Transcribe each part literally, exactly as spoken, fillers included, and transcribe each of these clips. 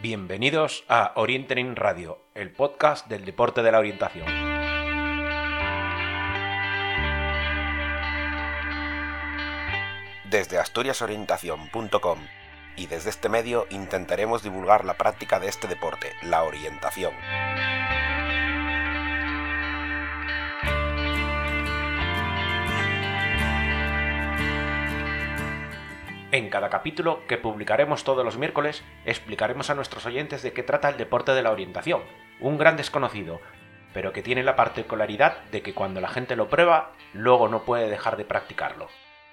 Bienvenidos a Orientering Radio, el podcast del deporte de la orientación. Desde asturias orientación punto com y desde este medio intentaremos divulgar la práctica de este deporte, la orientación. En cada capítulo, que publicaremos todos los miércoles, explicaremos a nuestros oyentes de qué trata el deporte de la orientación, un gran desconocido, pero que tiene la particularidad de que cuando la gente lo prueba, luego no puede dejar de practicarlo.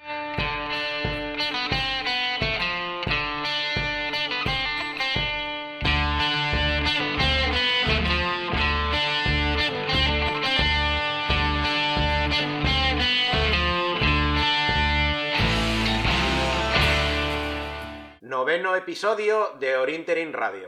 Noveno episodio de Orientering Radio.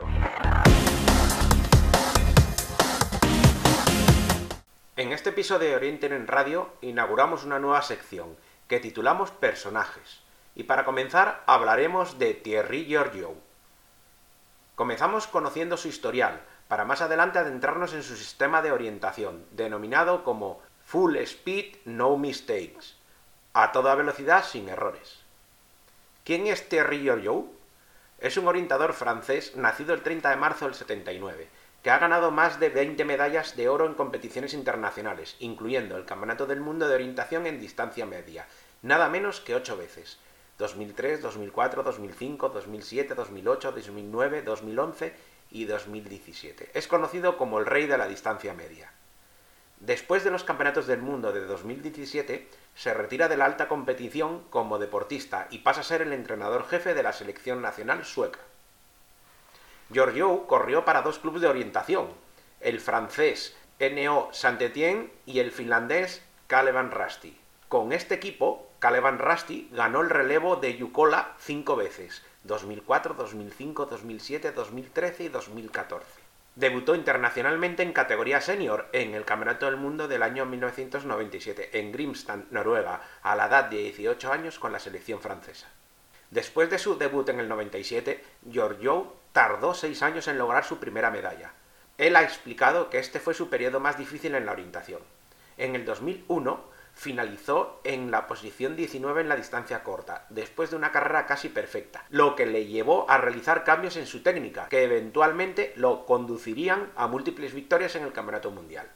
En este episodio de Orientering Radio inauguramos una nueva sección que titulamos Personajes. Y para comenzar hablaremos de Thierry Georgiou. Comenzamos conociendo su historial, para más adelante adentrarnos en su sistema de orientación, denominado como Full Speed No Mistakes, a toda velocidad sin errores. ¿Quién es Thierry Georgiou? Es un orientador francés nacido el treinta de marzo del setenta y nueve, que ha ganado más de veinte medallas de oro en competiciones internacionales, incluyendo el Campeonato del Mundo de Orientación en distancia media, nada menos que ocho veces: dos mil tres, dos mil cuatro, dos mil cinco, dos mil siete, dos mil ocho, dos mil nueve, dos mil once y dos mil diecisiete. Es conocido como el rey de la distancia media. Después de los Campeonatos del Mundo de dos mil diecisiete, se retira de la alta competición como deportista y pasa a ser el entrenador jefe de la selección nacional sueca. Georgiou corrió para dos clubes de orientación, el francés N O Saint-Étienne y el finlandés Kalevan Rasti. Con este equipo, Kalevan Rasti ganó el relevo de Jukola cinco veces, dos mil cuatro, dos mil cinco, dos mil siete, dos mil trece y dos mil catorce. Debutó internacionalmente en categoría senior en el Campeonato del Mundo del año mil novecientos noventa y siete en Grimstad, Noruega, a la edad de dieciocho años con la selección francesa. Después de su debut en el noventa y siete, Georgiou tardó seis años en lograr su primera medalla. Él ha explicado que este fue su periodo más difícil en la orientación. En el dos mil uno finalizó en la posición diecinueve en la distancia corta, después de una carrera casi perfecta, lo que le llevó a realizar cambios en su técnica, que eventualmente lo conducirían a múltiples victorias en el Campeonato Mundial.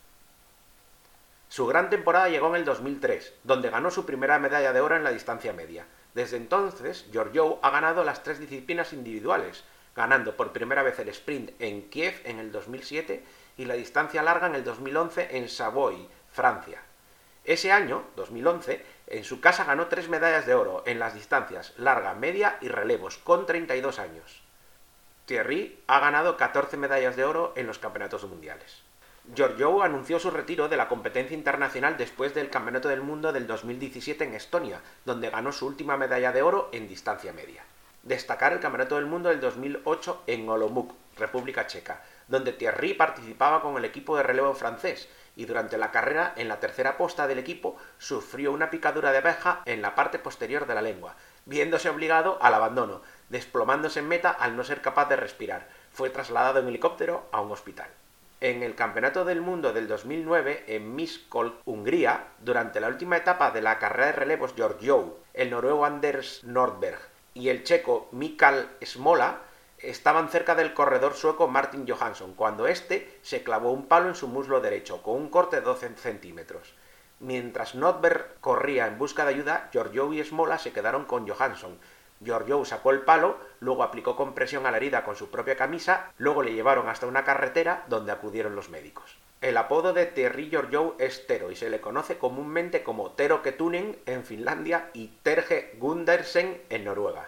Su gran temporada llegó en el dos mil tres, donde ganó su primera medalla de oro en la distancia media. Desde entonces, Georgiou ha ganado las tres disciplinas individuales, ganando por primera vez el sprint en Kiev en el dos mil siete y la distancia larga en el dos mil once en Savoy, Francia. Ese año, dos mil once, en su casa ganó tres medallas de oro en las distancias larga, media y relevos, con treinta y dos años. Thierry ha ganado catorce medallas de oro en los campeonatos mundiales. Georgiou anunció su retiro de la competencia internacional después del Campeonato del Mundo del dos mil diecisiete en Estonia, donde ganó su última medalla de oro en distancia media. Destacar el Campeonato del Mundo del dos mil ocho en Olomouc, República Checa, donde Thierry participaba con el equipo de relevo francés, y durante la carrera, en la tercera posta del equipo, sufrió una picadura de abeja en la parte posterior de la lengua, viéndose obligado al abandono, desplomándose en meta al no ser capaz de respirar. Fue trasladado en helicóptero a un hospital. En el Campeonato del Mundo del dos mil nueve, en Miskolc, Hungría, durante la última etapa de la carrera de relevos, Georgiou, el noruego Anders Nordberg y el checo Mikael Smola estaban cerca del corredor sueco Martin Johansson, cuando éste se clavó un palo en su muslo derecho, con un corte de doce centímetros. Mientras Nordberg corría en busca de ayuda, Georgiou y Smola se quedaron con Johansson. Georgiou sacó el palo, luego aplicó compresión a la herida con su propia camisa, luego le llevaron hasta una carretera donde acudieron los médicos. El apodo de Thierry Georgiou es Tero y se le conoce comúnmente como Tero Kettunen en Finlandia y Terje Gundersen en Noruega.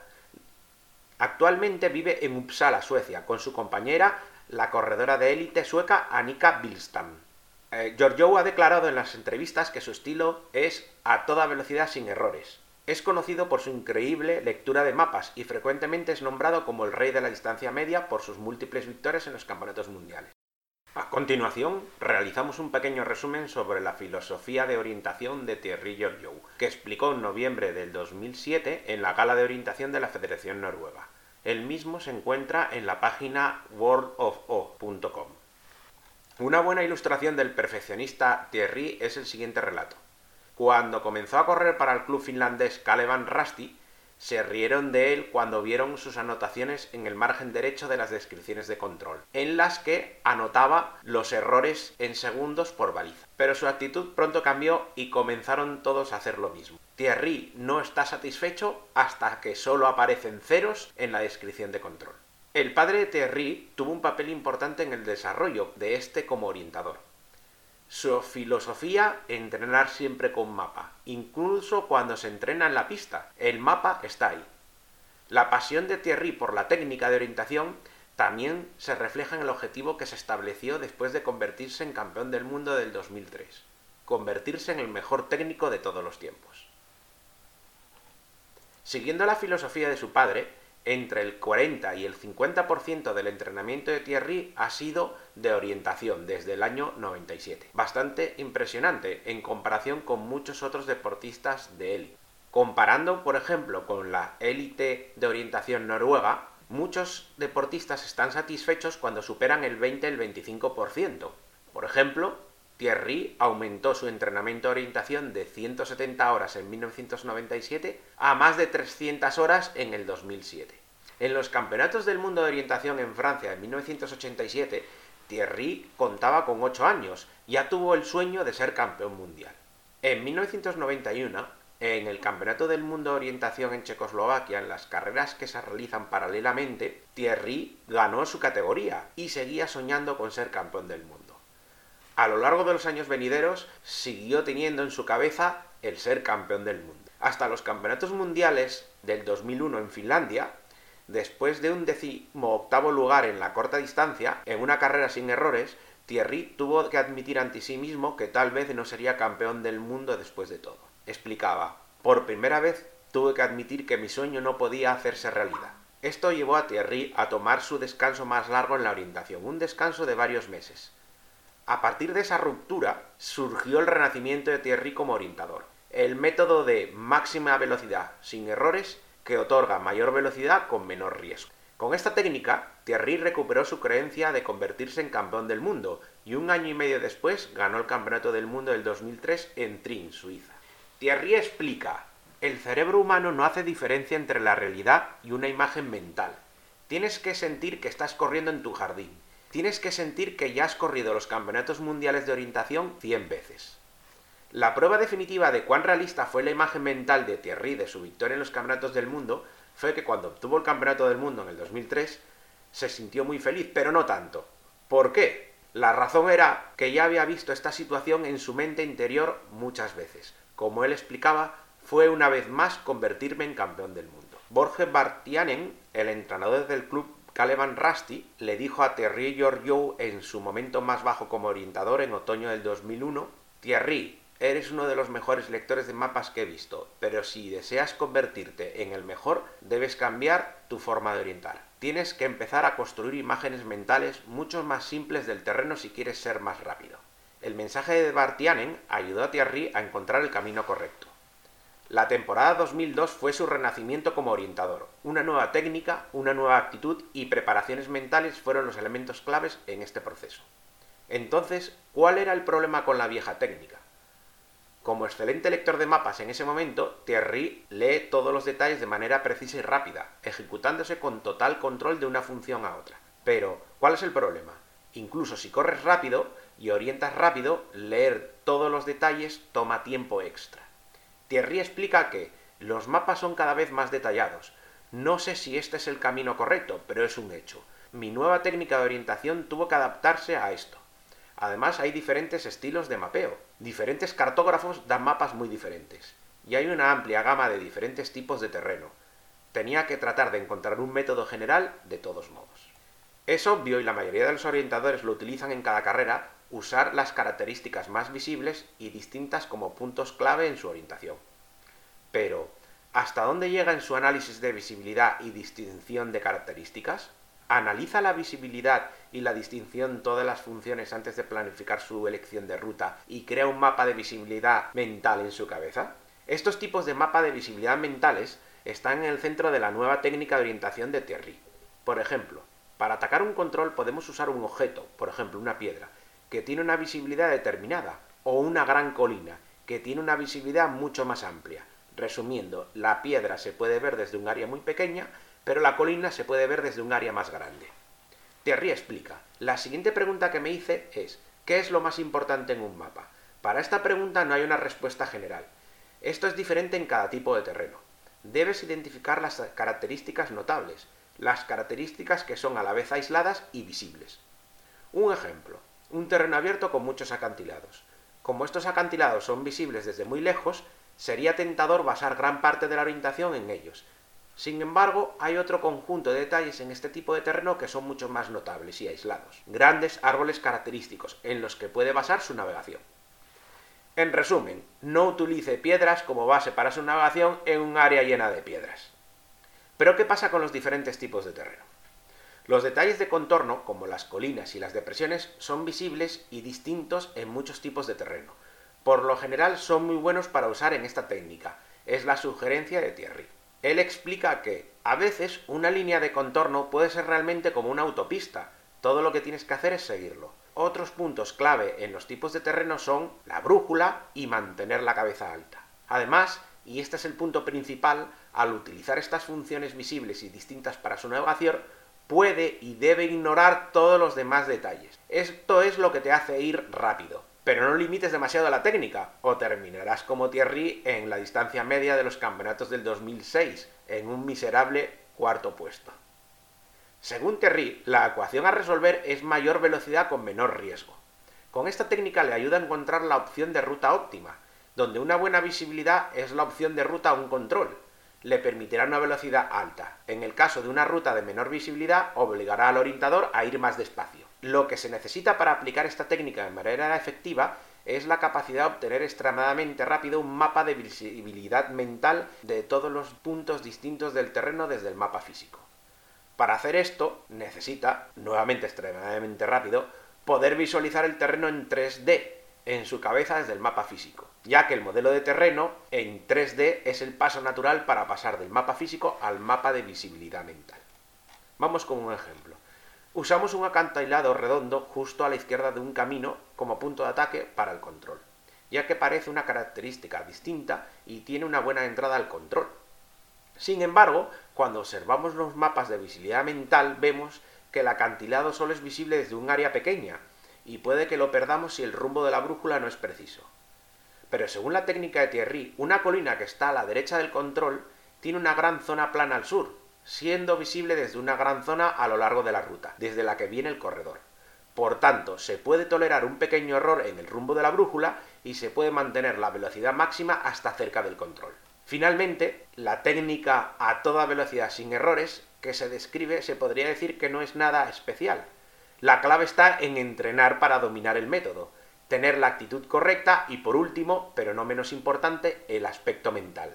Actualmente vive en Uppsala, Suecia, con su compañera, la corredora de élite sueca Annika Billstam. Eh, Georgiou ha declarado en las entrevistas que su estilo es a toda velocidad sin errores. Es conocido por su increíble lectura de mapas y frecuentemente es nombrado como el rey de la distancia media por sus múltiples victorias en los campeonatos mundiales. A continuación, realizamos un pequeño resumen sobre la filosofía de orientación de Thierry Georgiou, que explicó en noviembre del dos mil siete en la gala de orientación de la Federación Noruega. El mismo se encuentra en la página world of o punto com. Una buena ilustración del perfeccionista Thierry es el siguiente relato. Cuando comenzó a correr para el club finlandés Kalevan Rasti, se rieron de él cuando vieron sus anotaciones en el margen derecho de las descripciones de control, en las que anotaba los errores en segundos por baliza. Pero su actitud pronto cambió y comenzaron todos a hacer lo mismo. Thierry no está satisfecho hasta que solo aparecen ceros en la descripción de control. El padre de Thierry tuvo un papel importante en el desarrollo de este como orientador. Su filosofía, entrenar siempre con mapa, incluso cuando se entrena en la pista, el mapa está ahí. La pasión de Thierry por la técnica de orientación también se refleja en el objetivo que se estableció después de convertirse en campeón del mundo del dos mil tres, convertirse en el mejor técnico de todos los tiempos. Siguiendo la filosofía de su padre, entre el cuarenta y el cincuenta por ciento del entrenamiento de Thierry ha sido de orientación desde el año noventa y siete. Bastante impresionante en comparación con muchos otros deportistas de élite. Comparando, por ejemplo, con la élite de orientación noruega, muchos deportistas están satisfechos cuando superan el veinte al veinticinco por ciento. Por ejemplo, Thierry aumentó su entrenamiento de orientación de ciento setenta horas en mil novecientos noventa y siete a más de trescientas horas en el dos mil siete. En los campeonatos del mundo de orientación en Francia en mil novecientos ochenta y siete, Thierry contaba con ocho años y ya tuvo el sueño de ser campeón mundial. En mil novecientos noventa y uno, en el Campeonato del Mundo de Orientación en Checoslovaquia, en las carreras que se realizan paralelamente, Thierry ganó su categoría y seguía soñando con ser campeón del mundo. A lo largo de los años venideros, siguió teniendo en su cabeza el ser campeón del mundo. Hasta los campeonatos mundiales del dos mil uno en Finlandia, después de un decimoctavo lugar en la corta distancia, en una carrera sin errores, Thierry tuvo que admitir ante sí mismo que tal vez no sería campeón del mundo después de todo. Explicaba: por primera vez tuve que admitir que mi sueño no podía hacerse realidad. Esto llevó a Thierry a tomar su descanso más largo en la orientación, un descanso de varios meses. A partir de esa ruptura, surgió el renacimiento de Thierry como orientador. El método de máxima velocidad sin errores que otorga mayor velocidad con menor riesgo. Con esta técnica, Thierry recuperó su creencia de convertirse en campeón del mundo y un año y medio después ganó el campeonato del mundo del dos mil tres en Trin, Suiza. Thierry explica: el cerebro humano no hace diferencia entre la realidad y una imagen mental. Tienes que sentir que estás corriendo en tu jardín. Tienes que sentir que ya has corrido los campeonatos mundiales de orientación cien veces. La prueba definitiva de cuán realista fue la imagen mental de Thierry de su victoria en los campeonatos del mundo fue que cuando obtuvo el campeonato del mundo en el dos mil tres se sintió muy feliz, pero no tanto. ¿Por qué? La razón era que ya había visto esta situación en su mente interior muchas veces. Como él explicaba, fue una vez más convertirme en campeón del mundo. Borge Vartiainen, el entrenador del club Kalevan Rasti, le dijo a Thierry Georgiou en su momento más bajo como orientador en otoño del dos mil uno: Thierry, eres uno de los mejores lectores de mapas que he visto, pero si deseas convertirte en el mejor, debes cambiar tu forma de orientar. Tienes que empezar a construir imágenes mentales mucho más simples del terreno si quieres ser más rápido. El mensaje de Vartiainen ayudó a Thierry a encontrar el camino correcto. La temporada dos mil dos fue su renacimiento como orientador. Una nueva técnica, una nueva actitud y preparaciones mentales fueron los elementos claves en este proceso. Entonces, ¿cuál era el problema con la vieja técnica? Como excelente lector de mapas en ese momento, Thierry lee todos los detalles de manera precisa y rápida, ejecutándose con total control de una función a otra. Pero, ¿cuál es el problema? Incluso si corres rápido y orientas rápido, leer todos los detalles toma tiempo extra. Thierry explica que los mapas son cada vez más detallados. No sé si este es el camino correcto, pero es un hecho. Mi nueva técnica de orientación tuvo que adaptarse a esto. Además, hay diferentes estilos de mapeo. Diferentes cartógrafos dan mapas muy diferentes. Y hay una amplia gama de diferentes tipos de terreno. Tenía que tratar de encontrar un método general de todos modos. Es obvio, y la mayoría de los orientadores lo utilizan en cada carrera, usar las características más visibles y distintas como puntos clave en su orientación. Pero, ¿hasta dónde llega en su análisis de visibilidad y distinción de características? ¿Analiza la visibilidad y la distinción todas las funciones antes de planificar su elección de ruta y crea un mapa de visibilidad mental en su cabeza? Estos tipos de mapa de visibilidad mentales están en el centro de la nueva técnica de orientación de Thierry. Por ejemplo, para atacar un control podemos usar un objeto, por ejemplo una piedra, que tiene una visibilidad determinada, o una gran colina, que tiene una visibilidad mucho más amplia. Resumiendo, la piedra se puede ver desde un área muy pequeña, pero la colina se puede ver desde un área más grande. Thierry explica: la siguiente pregunta que me hice es, ¿qué es lo más importante en un mapa? Para esta pregunta no hay una respuesta general. Esto es diferente en cada tipo de terreno. Debes identificar las características notables, las características que son a la vez aisladas y visibles. Un ejemplo, un terreno abierto con muchos acantilados. Como estos acantilados son visibles desde muy lejos, sería tentador basar gran parte de la orientación en ellos. Sin embargo, hay otro conjunto de detalles en este tipo de terreno que son mucho más notables y aislados. Grandes árboles característicos, en los que puede basar su navegación. En resumen, no utilice piedras como base para su navegación en un área llena de piedras. Pero ¿qué pasa con los diferentes tipos de terreno? Los detalles de contorno, como las colinas y las depresiones, son visibles y distintos en muchos tipos de terreno. Por lo general son muy buenos para usar en esta técnica. Es la sugerencia de Thierry. Él explica que, a veces, una línea de contorno puede ser realmente como una autopista. Todo lo que tienes que hacer es seguirlo. Otros puntos clave en los tipos de terreno son la brújula y mantener la cabeza alta. Además, y este es el punto principal, al utilizar estas funciones visibles y distintas para su navegación, puede y debe ignorar todos los demás detalles. Esto es lo que te hace ir rápido. Pero no limites demasiado la técnica, o terminarás como Thierry en la distancia media de los campeonatos del dos mil seis, en un miserable cuarto puesto. Según Thierry, la ecuación a resolver es mayor velocidad con menor riesgo. Con esta técnica le ayuda a encontrar la opción de ruta óptima, donde una buena visibilidad es la opción de ruta a un control. Le permitirá una velocidad alta. En el caso de una ruta de menor visibilidad, obligará al orientador a ir más despacio. Lo que se necesita para aplicar esta técnica de manera efectiva es la capacidad de obtener extremadamente rápido un mapa de visibilidad mental de todos los puntos distintos del terreno desde el mapa físico. Para hacer esto, necesita, nuevamente extremadamente rápido, poder visualizar el terreno en tres D, en su cabeza desde el mapa físico, ya que el modelo de terreno en tres D es el paso natural para pasar del mapa físico al mapa de visibilidad mental. Vamos con un ejemplo. Usamos un acantilado redondo justo a la izquierda de un camino como punto de ataque para el control, ya que parece una característica distinta y tiene una buena entrada al control. Sin embargo, cuando observamos los mapas de visibilidad mental, vemos que el acantilado solo es visible desde un área pequeña, y puede que lo perdamos si el rumbo de la brújula no es preciso. Pero según la técnica de Thierry, una colina que está a la derecha del control tiene una gran zona plana al sur, siendo visible desde una gran zona a lo largo de la ruta, desde la que viene el corredor. Por tanto, se puede tolerar un pequeño error en el rumbo de la brújula y se puede mantener la velocidad máxima hasta cerca del control. Finalmente, la técnica a toda velocidad sin errores que se describe se podría decir que no es nada especial. La clave está en entrenar para dominar el método, tener la actitud correcta y, por último, pero no menos importante, el aspecto mental.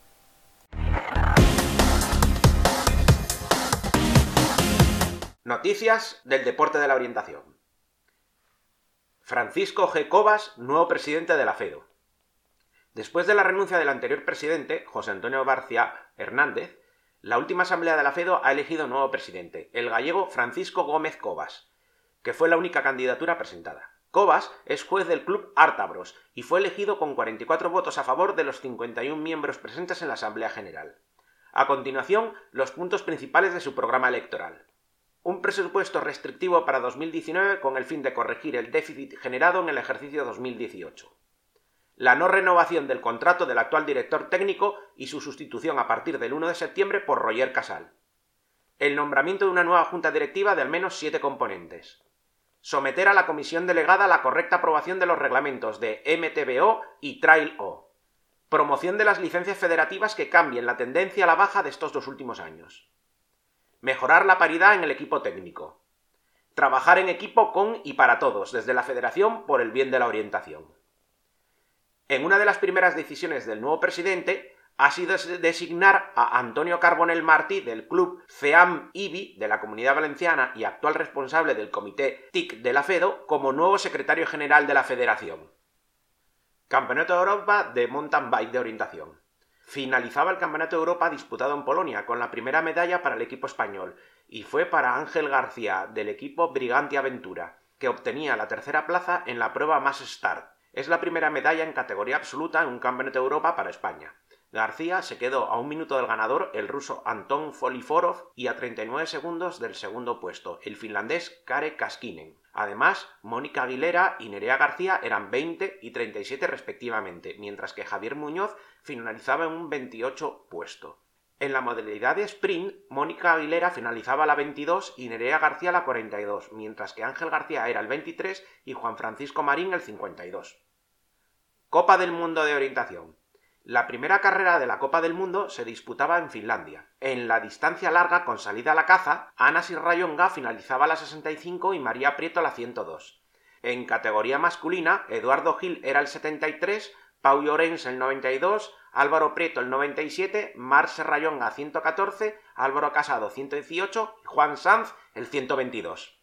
Noticias del deporte de la orientación. Francisco G. Cobas, nuevo presidente de la FEDO. Después de la renuncia del anterior presidente, José Antonio Barcia Hernández, la última asamblea de la FEDO ha elegido nuevo presidente, el gallego Francisco Gómez Cobas, que fue la única candidatura presentada. Cobas es juez del club Ártabros y fue elegido con cuarenta y cuatro votos a favor de los cincuenta y un miembros presentes en la Asamblea General. A continuación, los puntos principales de su programa electoral. Un presupuesto restrictivo para dos mil diecinueve con el fin de corregir el déficit generado en el ejercicio dos mil dieciocho. La no renovación del contrato del actual director técnico y su sustitución a partir del uno de septiembre por Roger Casal. El nombramiento de una nueva junta directiva de al menos siete componentes. Someter a la comisión delegada la correcta aprobación de los reglamentos de M T B O y Trail O. Promoción de las licencias federativas que cambien la tendencia a la baja de estos dos últimos años. Mejorar la paridad en el equipo técnico. Trabajar en equipo con y para todos, desde la federación por el bien de la orientación. En una de las primeras decisiones del nuevo presidente ha sido designar a Antonio Carbonell Martí del club C E A M I B I de la Comunidad Valenciana y actual responsable del comité T I C de la FEDO como nuevo secretario general de la federación. Campeonato de Europa de Mountain Bike de orientación. Finalizaba el Campeonato de Europa disputado en Polonia, con la primera medalla para el equipo español, y fue para Ángel García, del equipo Briganti Aventura, que obtenía la tercera plaza en la prueba Mass Start. Es la primera medalla en categoría absoluta en un Campeonato de Europa para España. García se quedó a un minuto del ganador, el ruso Anton Foliforov, y a treinta y nueve segundos del segundo puesto, el finlandés Kare Kaskinen. Además, Mónica Aguilera y Nerea García eran veinte y treinta y siete respectivamente, mientras que Javier Muñoz finalizaba en un veintiocho puesto. En la modalidad de sprint, Mónica Aguilera finalizaba la veintidós y Nerea García la cuarenta y dos, mientras que Ángel García era el veintitrés y Juan Francisco Marín el cincuenta y dos. Copa del Mundo de Orientación. La primera carrera de la Copa del Mundo se disputaba en Finlandia. En la distancia larga con salida a la caza, Ana Sirrayonga finalizaba la sesenta y cinco y María Prieto la ciento dos. En categoría masculina, Eduardo Gil era el setenta y tres, Pau Llorens el noventa y dos, Álvaro Prieto el noventa y siete, Marc Serrallonga ciento catorce, Álvaro Casado ciento dieciocho y Juan Sanz el ciento veintidós.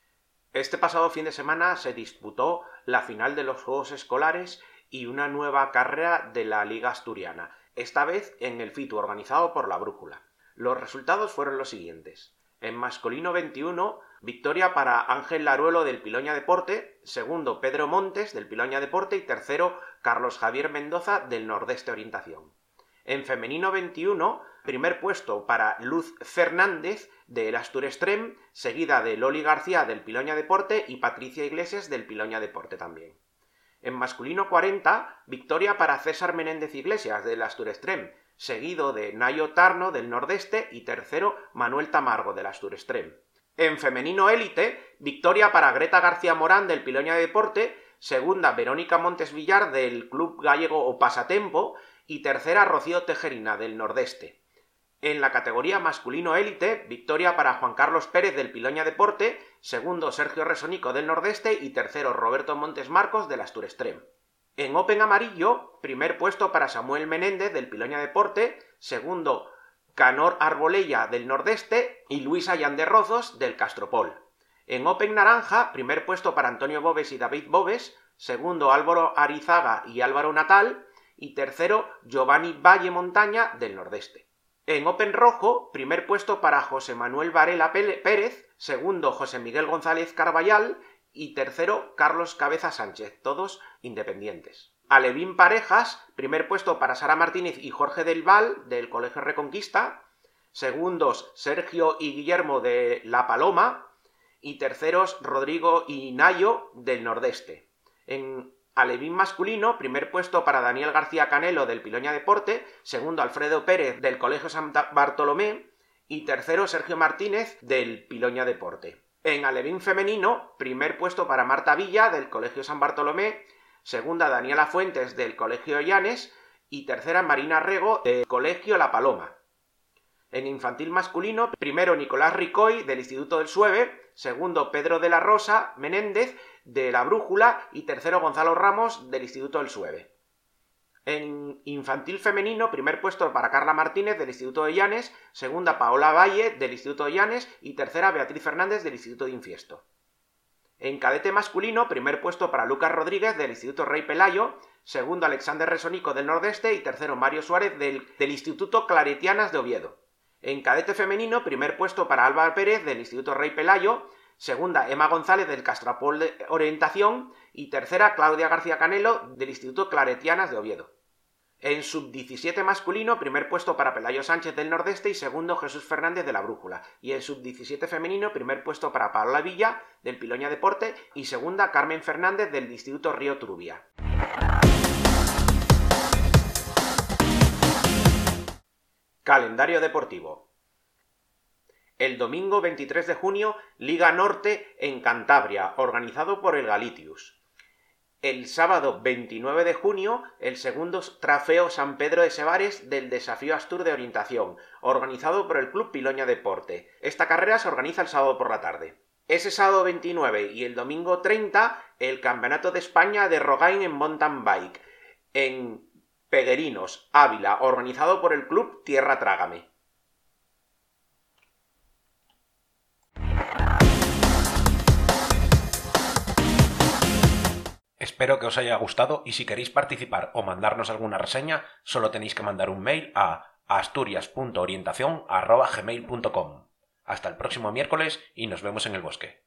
Este pasado fin de semana se disputó la final de los Juegos Escolares y una nueva carrera de la Liga Asturiana, esta vez en el FITU organizado por La Brújula. Los resultados fueron los siguientes. En masculino veintiuno, victoria para Ángel Laruelo del Piloña Deporte, segundo Pedro Montes del Piloña Deporte y tercero Carlos Javier Mendoza del Nordeste Orientación. En femenino veintiuno, primer puesto para Luz Fernández del Asturextrem, seguida de Loli García del Piloña Deporte y Patricia Iglesias del Piloña Deporte también. En masculino cuarenta, victoria para César Menéndez Iglesias del Asturextrem, seguido de Nayo Tarno del Nordeste y tercero Manuel Tamargo del Asturextrem. En femenino élite, victoria para Greta García Morán del Piloña Deporte, segunda Verónica Montes Villar del Club Gallego O Pasatempo y tercera Rocío Tejerina del Nordeste. En la categoría masculino élite, victoria para Juan Carlos Pérez del Piloña Deporte, segundo Sergio Resonico del Nordeste y tercero Roberto Montes Marcos del Asturextrem. En Open amarillo, primer puesto para Samuel Menéndez del Piloña Deporte, segundo Canor Arbolella del Nordeste y Luis Allán de Rozos del Castropol. En Open naranja, primer puesto para Antonio Bobes y David Bobes, segundo Álvaro Arizaga y Álvaro Natal y tercero Giovanni Valle Montaña del Nordeste. En Open rojo, primer puesto para José Manuel Varela Pérez, segundo José Miguel González Carballal y tercero Carlos Cabeza Sánchez, todos independientes. Alevín parejas, primer puesto para Sara Martínez y Jorge del Val del Colegio Reconquista, segundos Sergio y Guillermo de La Paloma y terceros Rodrigo y Nayo del Nordeste. En Alevín masculino, primer puesto para Daniel García Canelo del Piloña Deporte, segundo Alfredo Pérez del Colegio San Bartolomé y tercero Sergio Martínez del Piloña Deporte. En alevín femenino, primer puesto para Marta Villa del Colegio San Bartolomé, segunda Daniela Fuentes del Colegio Llanes y tercera Marina Rego del Colegio La Paloma. En infantil masculino, primero Nicolás Ricoy del Instituto del Sueve, segundo Pedro de la Rosa Menéndez de La Brújula y tercero Gonzalo Ramos del Instituto del Sueve. En infantil femenino, primer puesto para Carla Martínez del Instituto de Llanes, segunda Paola Valle del Instituto de Llanes y tercera Beatriz Fernández del Instituto de Infiesto. En cadete masculino, primer puesto para Lucas Rodríguez del Instituto Rey Pelayo, segundo Alexander Resonico del Nordeste y tercero Mario Suárez del, del Instituto Claretianas de Oviedo. En cadete femenino, primer puesto para Alba Pérez del Instituto Rey Pelayo, segunda Emma González del Castropol de Orientación y tercera Claudia García Canelo del Instituto Claretianas de Oviedo. En sub diecisiete masculino, primer puesto para Pelayo Sánchez del Nordeste y segundo Jesús Fernández de La Brújula. Y en sub diecisiete femenino, primer puesto para Paola Villa del Piloña Deporte y segunda Carmen Fernández del Instituto Río Trubia. Calendario deportivo. El domingo veintitrés de junio, Liga Norte en Cantabria, organizado por el Galitius. El sábado veintinueve de junio, el segundo Trofeo San Pedro de Sebares del Desafío Astur de Orientación, organizado por el Club Piloña Deporte. Esta carrera se organiza el sábado por la tarde. Ese sábado veintinueve y el domingo treinta, el Campeonato de España de Rogain en Mountain Bike, en Peguerinos, Ávila, organizado por el Club Tierra Trágame. Espero que os haya gustado y si queréis participar o mandarnos alguna reseña, solo tenéis que mandar un mail a asturias punto orientación arroba gmail punto com. Hasta el próximo miércoles y nos vemos en el bosque.